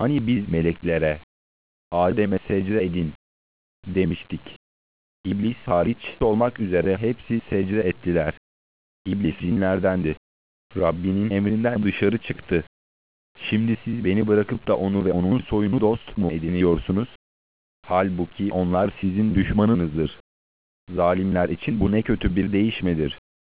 Hani biz meleklere, Adem'e secde edin demiştik. İblis hariç olmak üzere hepsi secde ettiler. İblis cinlerdendi. Rabbinin emrinden dışarı çıktı. Şimdi siz beni bırakıp da onu ve onun soyunu dost mu ediniyorsunuz? Halbuki onlar sizin düşmanınızdır. Zalimler için bu ne kötü bir değişmedir.